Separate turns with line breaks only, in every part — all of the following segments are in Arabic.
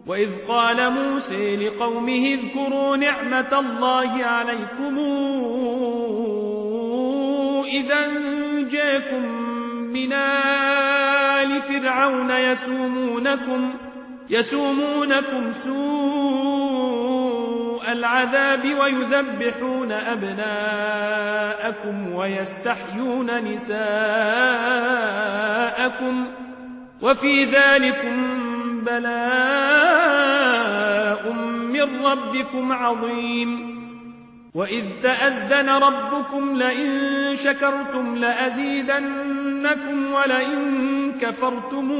وإذ قال موسى لقومه اذكروا نعمة الله عليكم إذ أنجاكم من آل فرعون يسومونكم سوء العذاب ويذبحون أبناءكم ويستحيون نساءكم وفي ذلكم بلاء من ربكم عظيم وإذ تأذن ربكم لئن شكرتم لأزيدنكم ولئن كفرتم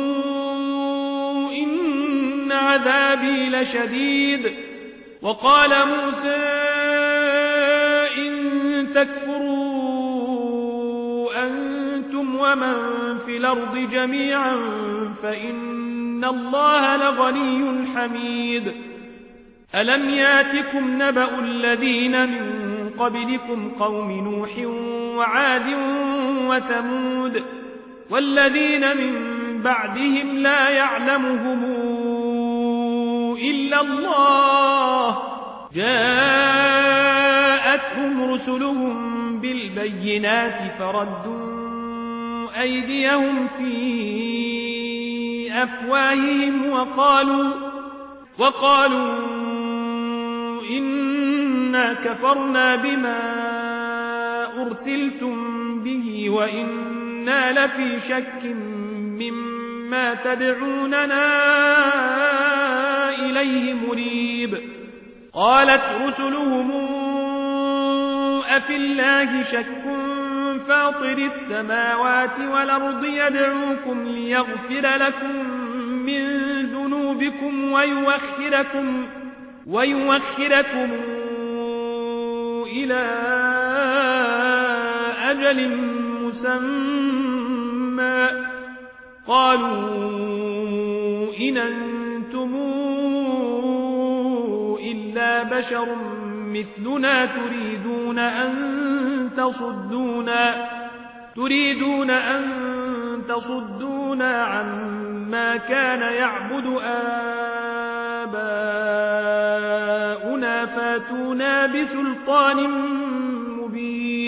إن عذابي لشديد وقال موسى إن تكفروا أنتم ومن في الأرض جميعا فإن الله لغني حميد ألم ياتكم نبأ الذين من قبلكم قوم نوح وعاد وثمود والذين من بعدهم لا يعلمهم إلا الله جاءتهم رسلهم بالبينات فردوا أيديهم في أفواههم وقالوا إنا كفرنا بما أرسلتم به وإنا لفي شك مما تدعوننا إليه مريب قالت رسلهم أفي الله شك فاطر السماوات والأرض يدعوكم ليغفر لكم من ذنوبكم ويوخركم إلى أجل مسمى قالوا إن أنتم إلا بشر مثلنا تريدون أن تصدونا عما كان يعبد آباؤنا فاتونا بسلطان مبين